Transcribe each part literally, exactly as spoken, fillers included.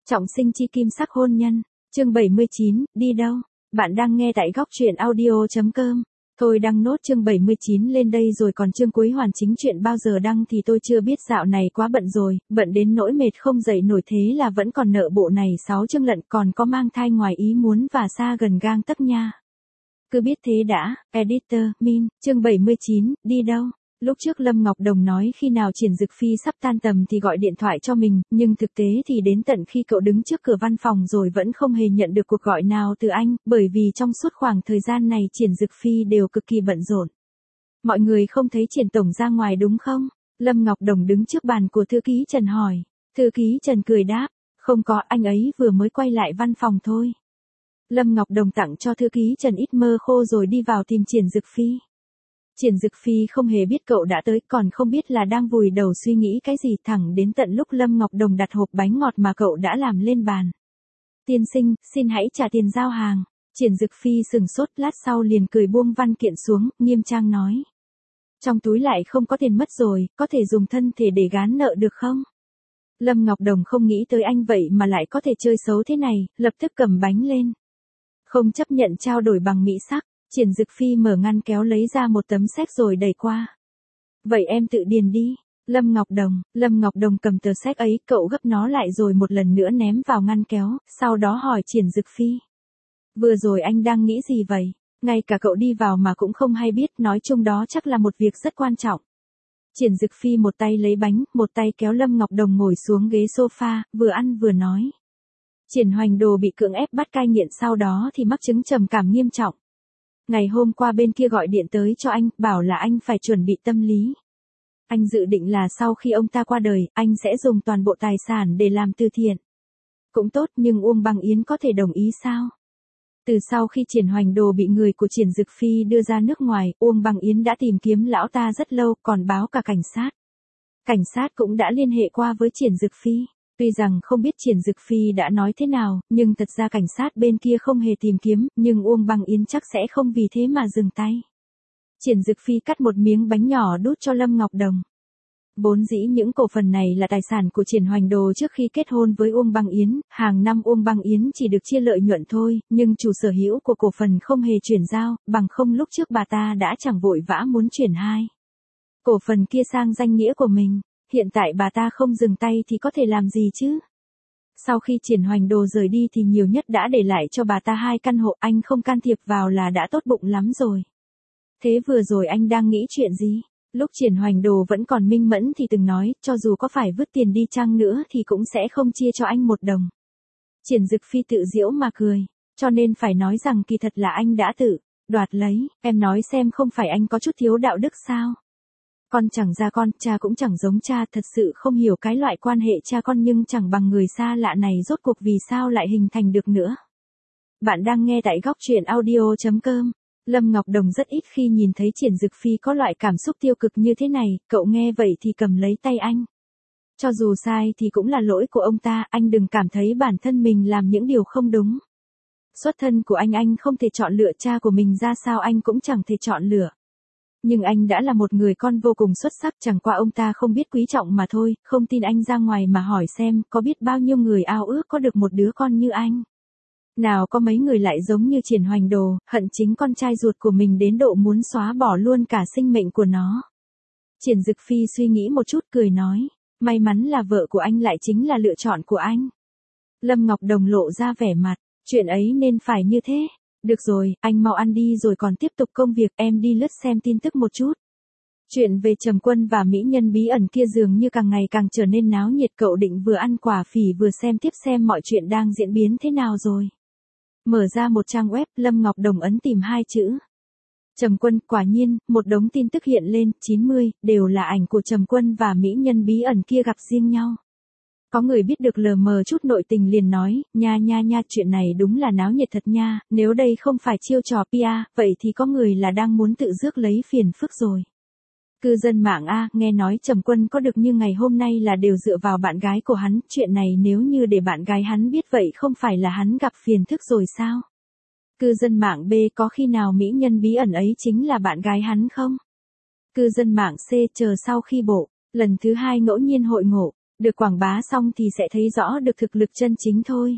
Trọng sinh chi kim sắc hôn nhân, chương bảy mươi chín, đi đâu? Bạn đang nghe tại góc truyện audio.com. Thôi đăng nốt chương bảy mươi chín lên đây rồi, còn chương cuối hoàn chính chuyện bao giờ đăng thì tôi chưa biết, dạo này quá bận rồi, bận đến nỗi mệt không dậy nổi, thế là vẫn còn nợ bộ này sáu chương lận, còn có mang thai ngoài ý muốn và xa gần gang tấc nha. Cứ biết thế đã, editor, min, chương bảy mươi chín, đi đâu? Lúc trước Lâm Ngọc Đồng nói khi nào Triển Dực Phi sắp tan tầm thì gọi điện thoại cho mình, nhưng thực tế thì đến tận khi cậu đứng trước cửa văn phòng rồi vẫn không hề nhận được cuộc gọi nào từ anh, bởi vì trong suốt khoảng thời gian này Triển Dực Phi đều cực kỳ bận rộn. Mọi người không thấy Triển Tổng ra ngoài đúng không? Lâm Ngọc Đồng đứng trước bàn của thư ký Trần hỏi. Thư ký Trần cười đáp, không có, anh ấy vừa mới quay lại văn phòng thôi. Lâm Ngọc Đồng tặng cho thư ký Trần ít mơ khô rồi đi vào tìm Triển Dực Phi. Triển Dực Phi không hề biết cậu đã tới, còn không biết là đang vùi đầu suy nghĩ cái gì, thẳng đến tận lúc Lâm Ngọc Đồng đặt hộp bánh ngọt mà cậu đã làm lên bàn. Tiên sinh, xin hãy trả tiền giao hàng. Triển Dực Phi sừng sốt, lát sau liền cười buông văn kiện xuống, nghiêm trang nói. Trong túi lại không có tiền mất rồi, có thể dùng thân thể để gán nợ được không? Lâm Ngọc Đồng không nghĩ tới anh vậy mà lại có thể chơi xấu thế này, lập tức cầm bánh lên. Không chấp nhận trao đổi bằng mỹ sắc. Triển Dực Phi mở ngăn kéo lấy ra một tấm séc rồi đẩy qua. Vậy em tự điền đi. Lâm Ngọc Đồng, Lâm Ngọc Đồng cầm tờ séc ấy, cậu gấp nó lại rồi một lần nữa ném vào ngăn kéo, sau đó hỏi Triển Dực Phi. Vừa rồi anh đang nghĩ gì vậy? Ngay cả cậu đi vào mà cũng không hay biết, nói chung đó chắc là một việc rất quan trọng. Triển Dực Phi một tay lấy bánh, một tay kéo Lâm Ngọc Đồng ngồi xuống ghế sofa, vừa ăn vừa nói. Triển Hoành Đồ bị cưỡng ép bắt cai nghiện, sau đó thì mắc chứng trầm cảm nghiêm trọng. Ngày hôm qua bên kia gọi điện tới cho anh, bảo là anh phải chuẩn bị tâm lý. Anh dự định là sau khi ông ta qua đời, anh sẽ dùng toàn bộ tài sản để làm từ thiện. Cũng tốt, nhưng Uông Băng Yến có thể đồng ý sao? Từ sau khi Triển Hoành Đồ bị người của Triển Dực Phi đưa ra nước ngoài, Uông Băng Yến đã tìm kiếm lão ta rất lâu, còn báo cả cảnh sát. Cảnh sát cũng đã liên hệ qua với Triển Dực Phi. Tuy rằng không biết Triển Dực Phi đã nói thế nào, nhưng thật ra cảnh sát bên kia không hề tìm kiếm, nhưng Uông Băng Yến chắc sẽ không vì thế mà dừng tay. Triển Dực Phi cắt một miếng bánh nhỏ đút cho Lâm Ngọc Đồng. Vốn dĩ những cổ phần này là tài sản của Triển Hoành Đồ trước khi kết hôn với Uông Băng Yến, hàng năm Uông Băng Yến chỉ được chia lợi nhuận thôi, nhưng chủ sở hữu của cổ phần không hề chuyển giao, bằng không lúc trước bà ta đã chẳng vội vã muốn chuyển hai cổ phần kia sang danh nghĩa của mình. Hiện tại bà ta không dừng tay thì có thể làm gì chứ? Sau khi Triển Hoành Đồ rời đi thì nhiều nhất đã để lại cho bà ta hai căn hộ, anh không can thiệp vào là đã tốt bụng lắm rồi. Thế vừa rồi anh đang nghĩ chuyện gì? Lúc Triển Hoành Đồ vẫn còn minh mẫn thì từng nói, cho dù có phải vứt tiền đi chăng nữa thì cũng sẽ không chia cho anh một đồng. Triển Dực Phi tự giễu mà cười, cho nên phải nói rằng kỳ thật là anh đã tự đoạt lấy, em nói xem, không phải anh có chút thiếu đạo đức sao? Con chẳng ra con, cha cũng chẳng giống cha, thật sự không hiểu cái loại quan hệ cha con nhưng chẳng bằng người xa lạ này rốt cuộc vì sao lại hình thành được nữa. Bạn đang nghe tại góc truyện audio.com. Lâm Ngọc Đồng rất ít khi nhìn thấy Triển Dực Phi có loại cảm xúc tiêu cực như thế này, cậu nghe vậy thì cầm lấy tay anh. Cho dù sai thì cũng là lỗi của ông ta, anh đừng cảm thấy bản thân mình làm những điều không đúng. Xuất thân của anh anh không thể chọn lựa, cha của mình ra sao anh cũng chẳng thể chọn lựa. Nhưng anh đã là một người con vô cùng xuất sắc, chẳng qua ông ta không biết quý trọng mà thôi, không tin anh ra ngoài mà hỏi xem, có biết bao nhiêu người ao ước có được một đứa con như anh. Nào có mấy người lại giống như Triển Hoành Đồ, hận chính con trai ruột của mình đến độ muốn xóa bỏ luôn cả sinh mệnh của nó. Triển Dực Phi suy nghĩ một chút cười nói, may mắn là vợ của anh lại chính là lựa chọn của anh. Lâm Ngọc Đồng lộ ra vẻ mặt, chuyện ấy nên phải như thế. Được rồi, anh mau ăn đi rồi còn tiếp tục công việc, em đi lướt xem tin tức một chút. Chuyện về Trầm Quân và mỹ nhân bí ẩn kia dường như càng ngày càng trở nên náo nhiệt, cậu định vừa ăn quả phỉ vừa xem tiếp xem mọi chuyện đang diễn biến thế nào rồi. Mở ra một trang web, Lâm Ngọc Đồng ấn tìm hai chữ. Trầm Quân, quả nhiên, một đống tin tức hiện lên, chín mươi, đều là ảnh của Trầm Quân và mỹ nhân bí ẩn kia gặp riêng nhau. Có người biết được lờ mờ chút nội tình liền nói, nha nha nha, chuyện này đúng là náo nhiệt thật nha, nếu đây không phải chiêu trò pê e, vậy thì có người là đang muốn tự rước lấy phiền phức rồi. Cư dân mạng A, nghe nói Trầm Quân có được như ngày hôm nay là đều dựa vào bạn gái của hắn, chuyện này nếu như để bạn gái hắn biết vậy không phải là hắn gặp phiền phức rồi sao? Cư dân mạng B, có khi nào mỹ nhân bí ẩn ấy chính là bạn gái hắn không? Cư dân mạng C, chờ sau khi bộ lần thứ hai ngẫu nhiên hội ngộ. Được quảng bá xong thì sẽ thấy rõ được thực lực chân chính thôi.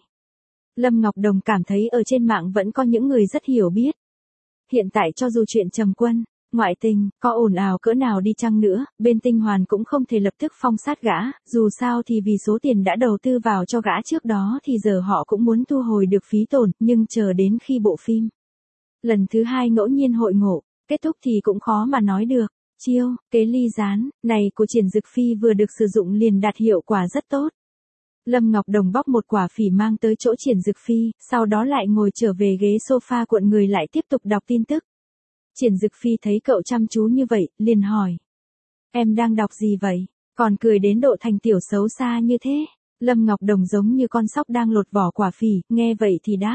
Lâm Ngọc Đồng cảm thấy ở trên mạng vẫn có những người rất hiểu biết. Hiện tại cho dù chuyện Trầm Quân, ngoại tình, có ồn ào cỡ nào đi chăng nữa, bên Tinh Hoàn cũng không thể lập tức phong sát gã, dù sao thì vì số tiền đã đầu tư vào cho gã trước đó thì giờ họ cũng muốn thu hồi được phí tổn, nhưng chờ đến khi bộ phim lần thứ hai ngẫu nhiên hội ngộ, kết thúc thì cũng khó mà nói được. Chiêu, kế ly gián, này của Triển Dực Phi vừa được sử dụng liền đạt hiệu quả rất tốt. Lâm Ngọc Đồng bóc một quả phỉ mang tới chỗ Triển Dực Phi, sau đó lại ngồi trở về ghế sofa cuộn người lại tiếp tục đọc tin tức. Triển Dực Phi thấy cậu chăm chú như vậy, liền hỏi. Em đang đọc gì vậy? Còn cười đến độ thành tiểu xấu xa như thế. Lâm Ngọc Đồng giống như con sóc đang lột vỏ quả phỉ, nghe vậy thì đáp.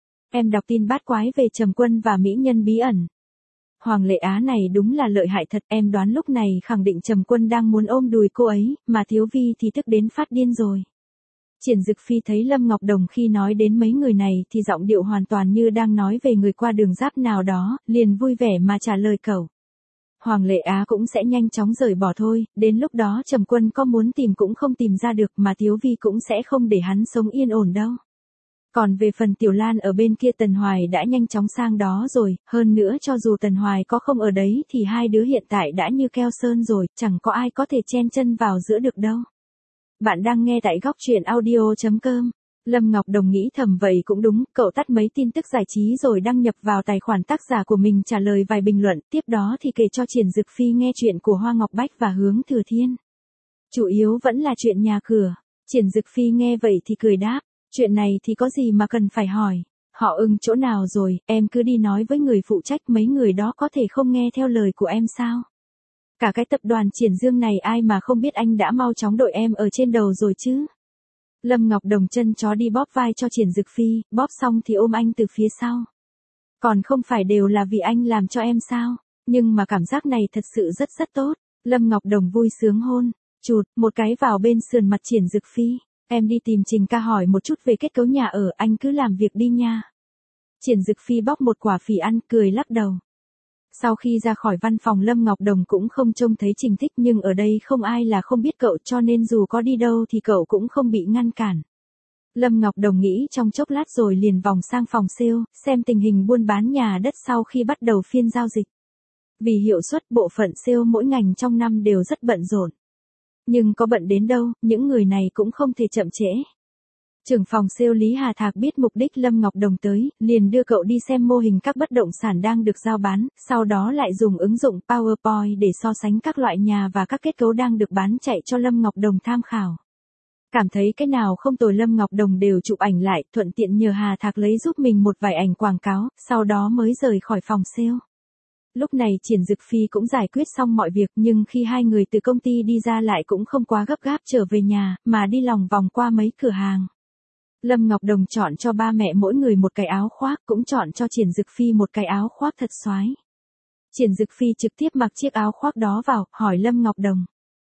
Em đọc tin bát quái về Trầm Quân và mỹ nhân bí ẩn. Hoàng Lệ Á này đúng là lợi hại thật, em đoán lúc này khẳng định Trầm Quân đang muốn ôm đùi cô ấy, mà Thiếu Vi thì tức đến phát điên rồi. Triển Dực Phi thấy Lâm Ngọc Đồng khi nói đến mấy người này thì giọng điệu hoàn toàn như đang nói về người qua đường giáp nào đó, liền vui vẻ mà trả lời cậu. Hoàng Lệ Á cũng sẽ nhanh chóng rời bỏ thôi, đến lúc đó Trầm Quân có muốn tìm cũng không tìm ra được mà Thiếu Vi cũng sẽ không để hắn sống yên ổn đâu. Còn về phần Tiểu Lan ở bên kia Tần Hoài đã nhanh chóng sang đó rồi, hơn nữa cho dù Tần Hoài có không ở đấy thì hai đứa hiện tại đã như keo sơn rồi, chẳng có ai có thể chen chân vào giữa được đâu. Bạn đang nghe tại góc truyện audio chấm com. Lâm Ngọc Đồng nghĩ thầm vậy cũng đúng, cậu tắt mấy tin tức giải trí rồi đăng nhập vào tài khoản tác giả của mình trả lời vài bình luận, tiếp đó thì kể cho Triển Dực Phi nghe chuyện của Hoa Ngọc Bách và Hướng Thừa Thiên. Chủ yếu vẫn là chuyện nhà cửa. Triển Dực Phi nghe vậy thì cười đáp. Chuyện này thì có gì mà cần phải hỏi. Họ ưng chỗ nào rồi, em cứ đi nói với người phụ trách, mấy người đó có thể không nghe theo lời của em sao? Cả cái tập đoàn Triển Dương này ai mà không biết anh đã mau chóng đội em ở trên đầu rồi chứ? Lâm Ngọc Đồng chân chó đi bóp vai cho Triển Dực Phi, bóp xong thì ôm anh từ phía sau. Còn không phải đều là vì anh làm cho em sao? Nhưng mà cảm giác này thật sự rất rất tốt. Lâm Ngọc Đồng vui sướng hôn, chụt, một cái vào bên sườn mặt Triển Dực Phi. Em đi tìm Trình ca hỏi một chút về kết cấu nhà ở, anh cứ làm việc đi nha. Triển Dực Phi bóc một quả phỉ ăn, cười lắc đầu. Sau khi ra khỏi văn phòng Lâm Ngọc Đồng cũng không trông thấy Trình Thích, nhưng ở đây không ai là không biết cậu cho nên dù có đi đâu thì cậu cũng không bị ngăn cản. Lâm Ngọc Đồng nghĩ trong chốc lát rồi liền vòng sang phòng sale, xem tình hình buôn bán nhà đất sau khi bắt đầu phiên giao dịch. Vì hiệu suất, bộ phận sale mỗi ngành trong năm đều rất bận rộn. Nhưng có bận đến đâu, những người này cũng không thể chậm trễ. Trưởng phòng sale Lý Hà Thạc biết mục đích Lâm Ngọc Đồng tới, liền đưa cậu đi xem mô hình các bất động sản đang được giao bán, sau đó lại dùng ứng dụng PowerPoint để so sánh các loại nhà và các kết cấu đang được bán chạy cho Lâm Ngọc Đồng tham khảo. Cảm thấy cái nào không tồi Lâm Ngọc Đồng đều chụp ảnh lại, thuận tiện nhờ Hà Thạc lấy giúp mình một vài ảnh quảng cáo, sau đó mới rời khỏi phòng sale. Lúc này Triển Dực Phi cũng giải quyết xong mọi việc, nhưng khi hai người từ công ty đi ra lại cũng không quá gấp gáp trở về nhà, mà đi lòng vòng qua mấy cửa hàng. Lâm Ngọc Đồng chọn cho ba mẹ mỗi người một cái áo khoác, cũng chọn cho Triển Dực Phi một cái áo khoác thật xoái. Triển Dực Phi trực tiếp mặc chiếc áo khoác đó vào, hỏi Lâm Ngọc Đồng.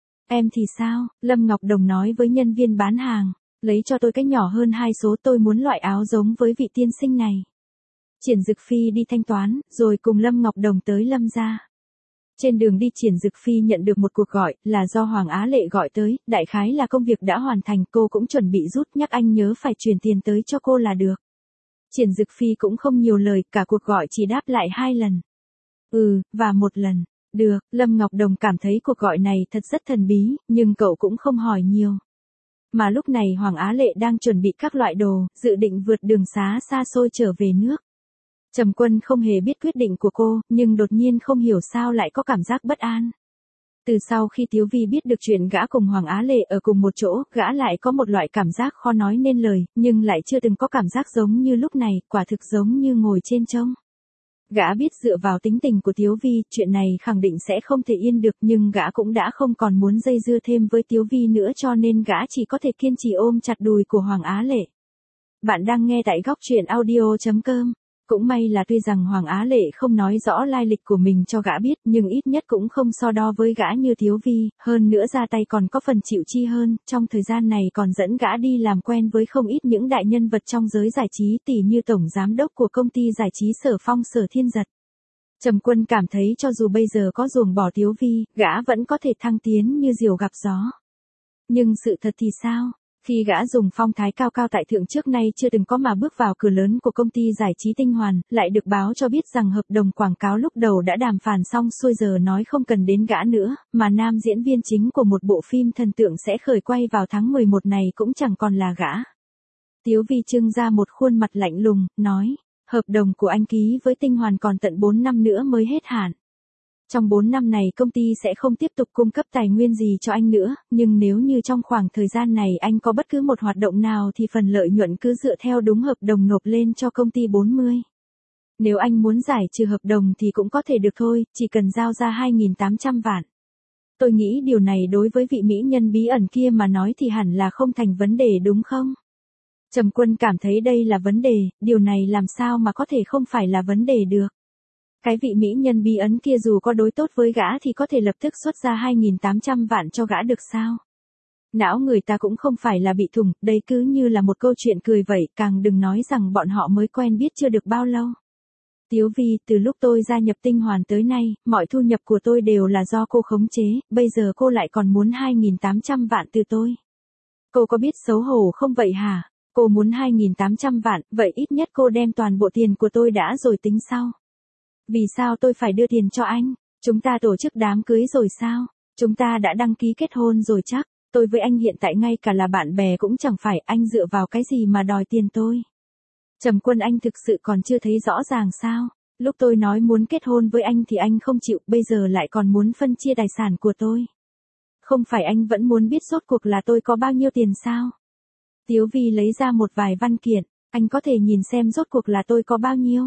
Em thì sao? Lâm Ngọc Đồng nói với nhân viên bán hàng, lấy cho tôi cái nhỏ hơn hai số, tôi muốn loại áo giống với vị tiên sinh này. Triển Dực Phi đi thanh toán, rồi cùng Lâm Ngọc Đồng tới Lâm gia. Trên đường đi Triển Dực Phi nhận được một cuộc gọi, là do Hoàng Á Lệ gọi tới, đại khái là công việc đã hoàn thành, cô cũng chuẩn bị rút, nhắc anh nhớ phải chuyển tiền tới cho cô là được. Triển Dực Phi cũng không nhiều lời, cả cuộc gọi chỉ đáp lại hai lần. Ừ, và một lần. Được, Lâm Ngọc Đồng cảm thấy cuộc gọi này thật rất thần bí, nhưng cậu cũng không hỏi nhiều. Mà lúc này Hoàng Á Lệ đang chuẩn bị các loại đồ, dự định vượt đường xá xa xôi trở về nước. Trầm Quân không hề biết quyết định của cô, nhưng đột nhiên không hiểu sao lại có cảm giác bất an. Từ sau khi Tiếu Vi biết được chuyện gã cùng Hoàng Á Lệ ở cùng một chỗ, gã lại có một loại cảm giác khó nói nên lời, nhưng lại chưa từng có cảm giác giống như lúc này, quả thực giống như ngồi trên trông. Gã biết dựa vào tính tình của Tiếu Vi, chuyện này khẳng định sẽ không thể yên được, nhưng gã cũng đã không còn muốn dây dưa thêm với Tiếu Vi nữa, cho nên gã chỉ có thể kiên trì ôm chặt đùi của Hoàng Á Lệ. Bạn đang nghe tại góc truyện audio chấm com. Cũng may là tuy rằng Hoàng Á Lệ không nói rõ lai lịch của mình cho gã biết, nhưng ít nhất cũng không so đo với gã như Tiếu Vi, hơn nữa ra tay còn có phần chịu chi hơn, trong thời gian này còn dẫn gã đi làm quen với không ít những đại nhân vật trong giới giải trí, tỉ như tổng giám đốc của công ty giải trí Sở Phong Sở Thiên Giật. Trầm Quân cảm thấy cho dù bây giờ có ruồng bỏ Tiếu Vi, gã vẫn có thể thăng tiến như diều gặp gió. Nhưng sự thật thì sao? Khi gã dùng phong thái cao cao tại thượng trước nay chưa từng có mà bước vào cửa lớn của công ty giải trí Tinh Hoàn, lại được báo cho biết rằng hợp đồng quảng cáo lúc đầu đã đàm phán xong xuôi giờ nói không cần đến gã nữa, mà nam diễn viên chính của một bộ phim thần tượng sẽ khởi quay vào tháng mười một này cũng chẳng còn là gã. Tiếu Vi trưng ra một khuôn mặt lạnh lùng, nói, hợp đồng của anh ký với Tinh Hoàn còn tận bốn năm nữa mới hết hạn. Trong bốn năm này công ty sẽ không tiếp tục cung cấp tài nguyên gì cho anh nữa, nhưng nếu như trong khoảng thời gian này anh có bất cứ một hoạt động nào thì phần lợi nhuận cứ dựa theo đúng hợp đồng nộp lên cho công ty bốn mươi. Nếu anh muốn giải trừ hợp đồng thì cũng có thể được thôi, chỉ cần giao ra hai nghìn tám trăm vạn. Tôi nghĩ điều này đối với vị mỹ nhân bí ẩn kia mà nói thì hẳn là không thành vấn đề đúng không? Trầm Quân cảm thấy đây là vấn đề, điều này làm sao mà có thể không phải là vấn đề được. Cái vị mỹ nhân bí ẩn kia dù có đối tốt với gã thì có thể lập tức xuất ra hai nghìn tám trăm vạn cho gã được sao? Não người ta cũng không phải là bị thủng, đây cứ như là một câu chuyện cười vậy, càng đừng nói rằng bọn họ mới quen biết chưa được bao lâu. Tiếu Vi, từ lúc tôi gia nhập Tinh Hoàn tới nay, mọi thu nhập của tôi đều là do cô khống chế, bây giờ cô lại còn muốn hai nghìn tám trăm vạn từ tôi. Cô có biết xấu hổ không vậy hả? Cô muốn hai nghìn tám trăm vạn, vậy ít nhất cô đem toàn bộ tiền của tôi đã rồi tính sau. Vì sao tôi phải đưa tiền cho anh? Chúng ta tổ chức đám cưới rồi sao? Chúng ta đã đăng ký kết hôn rồi chắc. Tôi với anh hiện tại ngay cả là bạn bè cũng chẳng phải, anh dựa vào cái gì mà đòi tiền tôi? Trầm Quân, anh thực sự còn chưa thấy rõ ràng sao? Lúc tôi nói muốn kết hôn với anh thì anh không chịu, bây giờ lại còn muốn phân chia tài sản của tôi. Không phải anh vẫn muốn biết rốt cuộc là tôi có bao nhiêu tiền sao? Tiếu Vi lấy ra một vài văn kiện, anh có thể nhìn xem rốt cuộc là tôi có bao nhiêu.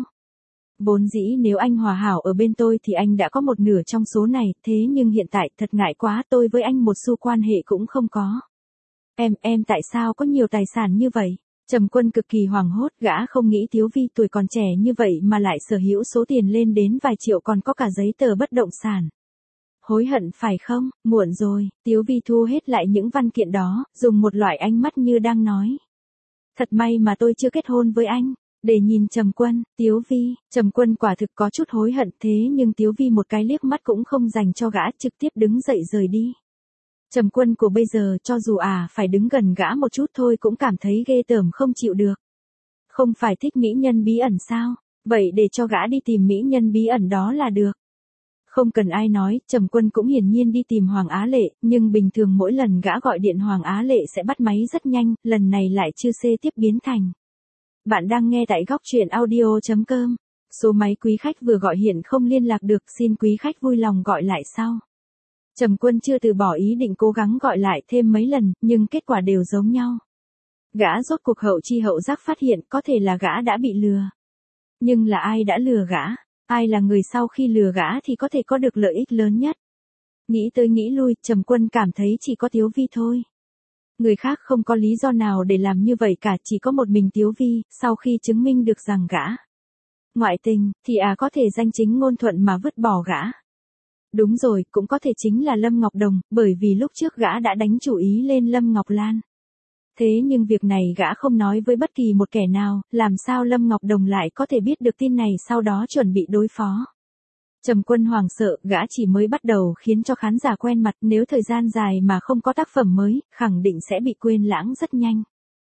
Vốn dĩ nếu anh hòa hảo ở bên tôi thì anh đã có một nửa trong số này, thế nhưng hiện tại thật ngại quá, tôi với anh một xu quan hệ cũng không có. Em, em tại sao có nhiều tài sản như vậy? Trầm Quân cực kỳ hoảng hốt, gã không nghĩ Tiếu Vi tuổi còn trẻ như vậy mà lại sở hữu số tiền lên đến vài triệu, còn có cả giấy tờ bất động sản. Hối hận phải không? Muộn rồi. Tiếu Vi thu hết lại những văn kiện đó, dùng một loại ánh mắt như đang nói. Thật may mà tôi chưa kết hôn với anh. Để nhìn Trầm Quân, Tiếu Vi, Trầm Quân quả thực có chút hối hận, thế nhưng Tiếu Vi một cái liếc mắt cũng không dành cho gã, trực tiếp đứng dậy rời đi. Trầm Quân của bây giờ cho dù à phải đứng gần gã một chút thôi cũng cảm thấy ghê tởm không chịu được. Không phải thích mỹ nhân bí ẩn sao? Vậy để cho gã đi tìm mỹ nhân bí ẩn đó là được. Không cần ai nói, Trầm Quân cũng hiển nhiên đi tìm Hoàng Á Lệ, nhưng bình thường mỗi lần gã gọi điện Hoàng Á Lệ sẽ bắt máy rất nhanh, lần này lại chư xê tiếp biến thành. Bạn đang nghe tại góc truyện audio chấm com. Số máy quý khách vừa gọi hiện không liên lạc được, xin quý khách vui lòng gọi lại sau. Trầm Quân chưa từ bỏ ý định cố gắng gọi lại thêm mấy lần, nhưng kết quả đều giống nhau. Gã rốt cuộc hậu chi hậu giác phát hiện có thể là gã đã bị lừa. Nhưng là ai đã lừa gã? Ai là người sau khi lừa gã thì có thể có được lợi ích lớn nhất? Nghĩ tới nghĩ lui, Trầm Quân cảm thấy chỉ có Tiếu Vi thôi. Người khác không có lý do nào để làm như vậy cả, chỉ có một mình Tiếu Vi, sau khi chứng minh được rằng gã ngoại tình, thì à có thể danh chính ngôn thuận mà vứt bỏ gã. Đúng rồi, cũng có thể chính là Lâm Ngọc Đồng, bởi vì lúc trước gã đã đánh chủ ý lên Lâm Ngọc Lan. Thế nhưng việc này gã không nói với bất kỳ một kẻ nào, làm sao Lâm Ngọc Đồng lại có thể biết được tin này sau đó chuẩn bị đối phó. Trầm Quân hoảng sợ, gã chỉ mới bắt đầu khiến cho khán giả quen mặt, nếu thời gian dài mà không có tác phẩm mới, khẳng định sẽ bị quên lãng rất nhanh.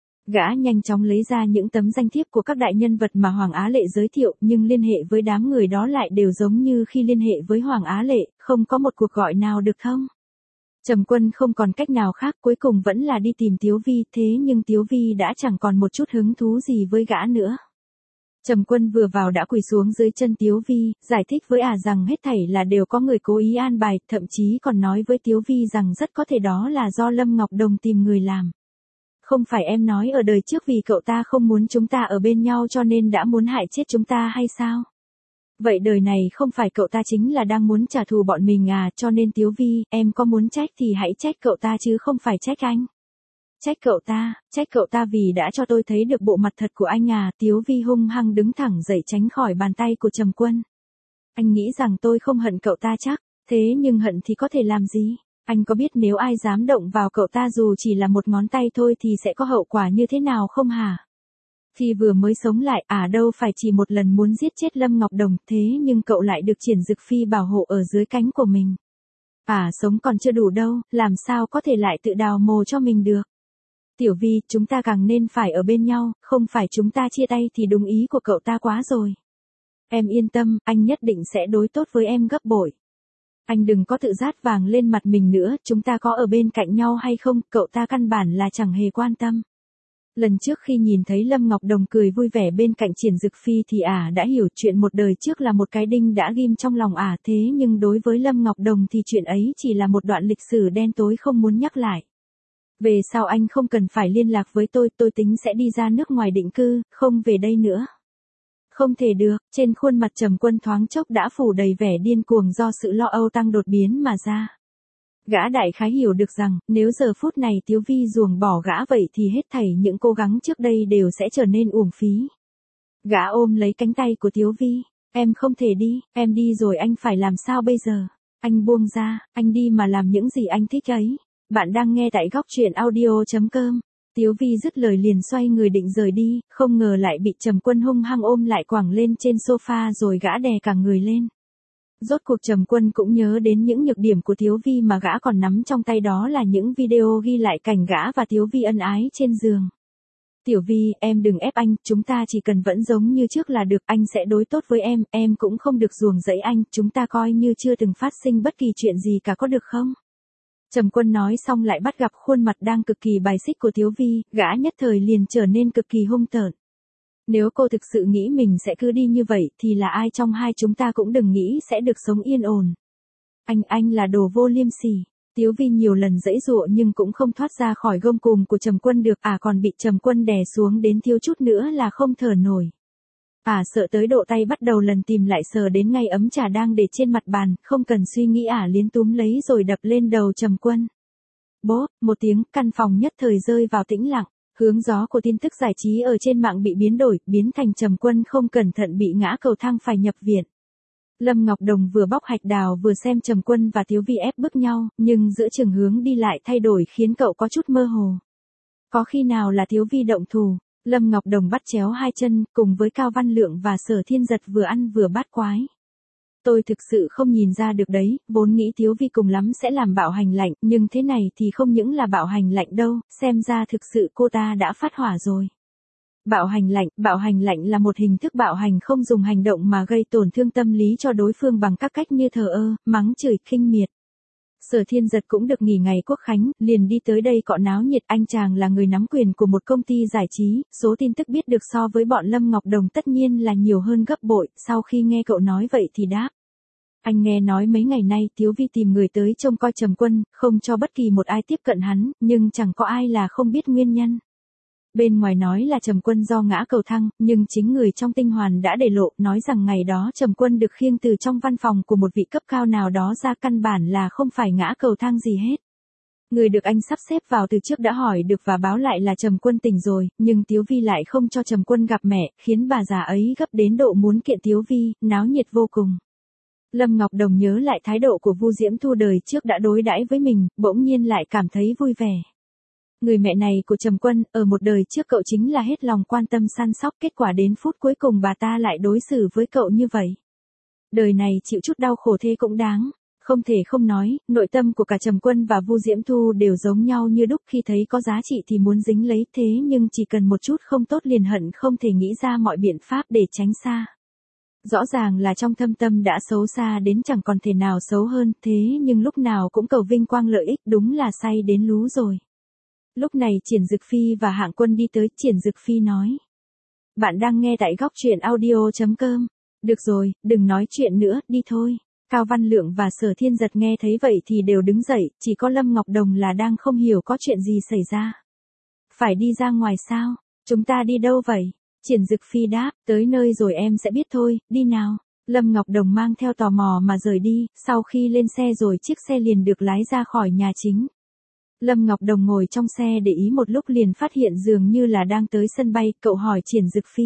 Gã nhanh chóng lấy ra những tấm danh thiếp của các đại nhân vật mà Hoàng Á Lệ giới thiệu, nhưng liên hệ với đám người đó lại đều giống như khi liên hệ với Hoàng Á Lệ, không có một cuộc gọi nào được thông. Trầm Quân không còn cách nào khác, cuối cùng vẫn là đi tìm Tiếu Vi, thế nhưng Tiếu Vi đã chẳng còn một chút hứng thú gì với gã nữa. Trầm Quân vừa vào đã quỳ xuống dưới chân Tiếu Vi, giải thích với ả rằng hết thảy là đều có người cố ý an bài, thậm chí còn nói với Tiếu Vi rằng rất có thể đó là do Lâm Ngọc Đồng tìm người làm. Không phải em nói ở đời trước vì cậu ta không muốn chúng ta ở bên nhau cho nên đã muốn hại chết chúng ta hay sao? Vậy đời này không phải cậu ta chính là đang muốn trả thù bọn mình à, cho nên Tiếu Vi, em có muốn trách thì hãy trách cậu ta chứ không phải trách anh. Trách cậu ta, trách cậu ta vì đã cho tôi thấy được bộ mặt thật của anh à, Tiếu Vi hung hăng đứng thẳng dậy tránh khỏi bàn tay của Trầm Quân. Anh nghĩ rằng tôi không hận cậu ta chắc, thế nhưng hận thì có thể làm gì? Anh có biết nếu ai dám động vào cậu ta dù chỉ là một ngón tay thôi thì sẽ có hậu quả như thế nào không hả? Khi vừa mới sống lại, à đâu phải chỉ một lần muốn giết chết Lâm Ngọc Đồng, thế nhưng cậu lại được Triển Dực Phi bảo hộ ở dưới cánh của mình. À sống còn chưa đủ đâu, làm sao có thể lại tự đào mồ cho mình được. Tiểu Vi, chúng ta càng nên phải ở bên nhau, không phải chúng ta chia tay thì đúng ý của cậu ta quá rồi. Em yên tâm, anh nhất định sẽ đối tốt với em gấp bội. Anh đừng có tự rát vàng lên mặt mình nữa, chúng ta có ở bên cạnh nhau hay không, cậu ta căn bản là chẳng hề quan tâm. Lần trước khi nhìn thấy Lâm Ngọc Đồng cười vui vẻ bên cạnh Triển Dực Phi thì ả à đã hiểu chuyện một đời trước là một cái đinh đã ghim trong lòng ả à, thế nhưng đối với Lâm Ngọc Đồng thì chuyện ấy chỉ là một đoạn lịch sử đen tối không muốn nhắc lại. Về sau anh không cần phải liên lạc với tôi, tôi tính sẽ đi ra nước ngoài định cư, không về đây nữa. Không thể được, trên khuôn mặt Trầm Quân thoáng chốc đã phủ đầy vẻ điên cuồng do sự lo âu tăng đột biến mà ra. Gã đại khái hiểu được rằng, nếu giờ phút này Tiếu Vi ruồng bỏ gã vậy thì hết thảy những cố gắng trước đây đều sẽ trở nên uổng phí. Gã ôm lấy cánh tay của Tiếu Vi, em không thể đi, em đi rồi anh phải làm sao bây giờ? Anh buông ra, anh đi mà làm những gì anh thích ấy. Bạn đang nghe tại góc truyện audio chấm com. Tiếu Vi dứt lời liền xoay người định rời đi, không ngờ lại bị Trầm Quân hung hăng ôm lại quẳng lên trên sofa rồi gã đè cả người lên. Rốt cuộc Trầm Quân cũng nhớ đến những nhược điểm của Tiếu Vi mà gã còn nắm trong tay, đó là những video ghi lại cảnh gã và Tiếu Vi ân ái trên giường. Tiểu Vi, em đừng ép anh, chúng ta chỉ cần vẫn giống như trước là được, anh sẽ đối tốt với em, em cũng không được ruồng rẫy anh, chúng ta coi như chưa từng phát sinh bất kỳ chuyện gì cả, có được không? Trầm Quân nói xong lại bắt gặp khuôn mặt đang cực kỳ bài xích của Tiếu Vi, gã nhất thời liền trở nên cực kỳ hung tợn. Nếu cô thực sự nghĩ mình sẽ cứ đi như vậy thì là ai trong hai chúng ta cũng đừng nghĩ sẽ được sống yên ổn. Anh, anh là đồ vô liêm sỉ. Tiếu Vi nhiều lần giãy giụa nhưng cũng không thoát ra khỏi gông cùm của Trầm Quân được, à còn bị Trầm Quân đè xuống đến thiếu chút nữa là không thở nổi. À sợ tới độ tay bắt đầu lần tìm lại sờ đến ngay ấm trà đang để trên mặt bàn, không cần suy nghĩ ả à liến túm lấy rồi đập lên đầu Trầm Quân. Bốp, một tiếng, căn phòng nhất thời rơi vào tĩnh lặng. Hướng gió của tin tức giải trí ở trên mạng bị biến đổi, biến thành Trầm Quân không cẩn thận bị ngã cầu thang phải nhập viện. Lâm Ngọc Đồng vừa bóc hạch đào vừa xem Trầm Quân và Tiếu Vi ép bức nhau, nhưng giữa chừng hướng đi lại thay đổi khiến cậu có chút mơ hồ. Có khi nào là Tiếu Vi động thủ? Lâm Ngọc Đồng bắt chéo hai chân, cùng với Cao Văn Lượng và Sở Thiên Giật vừa ăn vừa bát quái. Tôi thực sự không nhìn ra được đấy, vốn nghĩ Tiếu Vi cùng lắm sẽ làm bạo hành lạnh, nhưng thế này thì không những là bạo hành lạnh đâu, xem ra thực sự cô ta đã phát hỏa rồi. Bạo hành lạnh, bạo hành lạnh là một hình thức bạo hành không dùng hành động mà gây tổn thương tâm lý cho đối phương bằng các cách như thờ ơ, mắng chửi, khinh miệt. Sở Thiên Giật cũng được nghỉ ngày Quốc khánh, liền đi tới đây cọ náo nhiệt, anh chàng là người nắm quyền của một công ty giải trí, số tin tức biết được so với bọn Lâm Ngọc Đồng tất nhiên là nhiều hơn gấp bội, sau khi nghe cậu nói vậy thì đáp. Anh nghe nói mấy ngày nay Tiếu Vi tìm người tới trông coi Trầm Quân, không cho bất kỳ một ai tiếp cận hắn, nhưng chẳng có ai là không biết nguyên nhân. Bên ngoài nói là Trầm Quân do ngã cầu thang, nhưng chính người trong tinh hoàn đã để lộ, nói rằng ngày đó Trầm Quân được khiêng từ trong văn phòng của một vị cấp cao nào đó ra, căn bản là không phải ngã cầu thang gì hết. Người được anh sắp xếp vào từ trước đã hỏi được và báo lại là Trầm Quân tỉnh rồi, nhưng Tiếu Vi lại không cho Trầm Quân gặp mẹ, khiến bà già ấy gấp đến độ muốn kiện Tiếu Vi, náo nhiệt vô cùng. Lâm Ngọc Đồng nhớ lại thái độ của Vu Diễm Thu đời trước đã đối đãi với mình, bỗng nhiên lại cảm thấy vui vẻ. Người mẹ này của Trầm Quân, ở một đời trước cậu chính là hết lòng quan tâm săn sóc, kết quả đến phút cuối cùng bà ta lại đối xử với cậu như vậy. Đời này chịu chút đau khổ thế cũng đáng. Không thể không nói, nội tâm của cả Trầm Quân và Vu Diễm Thu đều giống nhau như đúc, khi thấy có giá trị thì muốn dính lấy, thế nhưng chỉ cần một chút không tốt liền hận không thể nghĩ ra mọi biện pháp để tránh xa. Rõ ràng là trong thâm tâm đã xấu xa đến chẳng còn thể nào xấu hơn, thế nhưng lúc nào cũng cầu vinh quang lợi ích, đúng là say đến lú rồi. Lúc này Triển Dực Phi và Hạng Quân đi tới, Triển Dực Phi nói. Bạn đang nghe tại góc truyện audio chấm com. Được rồi, đừng nói chuyện nữa, đi thôi. Cao Văn Lượng và Sở Thiên Giật nghe thấy vậy thì đều đứng dậy, chỉ có Lâm Ngọc Đồng là đang không hiểu có chuyện gì xảy ra. Phải đi ra ngoài sao? Chúng ta đi đâu vậy? Triển Dực Phi đáp, tới nơi rồi em sẽ biết thôi, đi nào. Lâm Ngọc Đồng mang theo tò mò mà rời đi, sau khi lên xe rồi chiếc xe liền được lái ra khỏi nhà chính. Lâm Ngọc Đồng ngồi trong xe để ý một lúc liền phát hiện dường như là đang tới sân bay, cậu hỏi Triển Dực Phi.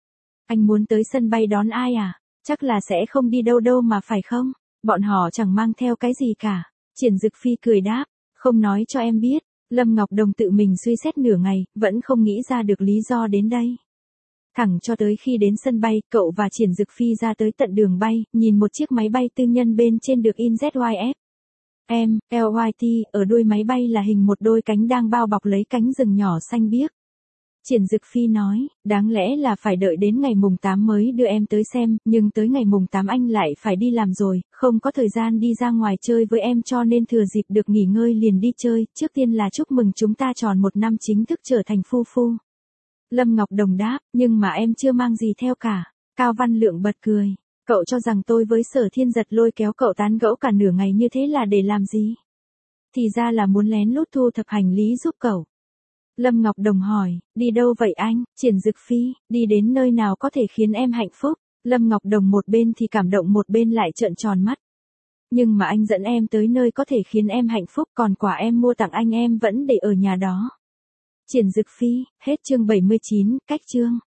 Anh muốn tới sân bay đón ai à? Chắc là sẽ không đi đâu đâu mà phải không? Bọn họ chẳng mang theo cái gì cả. Triển Dực Phi cười đáp, không nói cho em biết. Lâm Ngọc Đồng tự mình suy xét nửa ngày, vẫn không nghĩ ra được lý do đến đây. Thẳng cho tới khi đến sân bay, cậu và Triển Dực Phi ra tới tận đường bay, nhìn một chiếc máy bay tư nhân bên trên được in Z Y F. Em, lờ i tê, ở đuôi máy bay là hình một đôi cánh đang bao bọc lấy cánh rừng nhỏ xanh biếc. Triển Dực Phi nói, đáng lẽ là phải đợi đến ngày mùng tám mới đưa em tới xem, nhưng tới ngày mùng tám anh lại phải đi làm rồi, không có thời gian đi ra ngoài chơi với em cho nên thừa dịp được nghỉ ngơi liền đi chơi, trước tiên là chúc mừng chúng ta tròn một năm chính thức trở thành phu phu. Lâm Ngọc Đồng đáp, nhưng mà em chưa mang gì theo cả. Cao Văn Lượng bật cười, cậu cho rằng tôi với Sở Thiên Giật lôi kéo cậu tán gẫu cả nửa ngày như thế là để làm gì? Thì ra là muốn lén lút thu thập hành lý giúp cậu. Lâm Ngọc Đồng hỏi, đi đâu vậy anh? Triển Dực Phi, đi đến nơi nào có thể khiến em hạnh phúc? Lâm Ngọc Đồng một bên thì cảm động một bên lại trợn tròn mắt. Nhưng mà anh dẫn em tới nơi có thể khiến em hạnh phúc, còn quà em mua tặng anh em vẫn để ở nhà đó. Triển Dực Phi, hết chương bảy mươi chín, cách chương.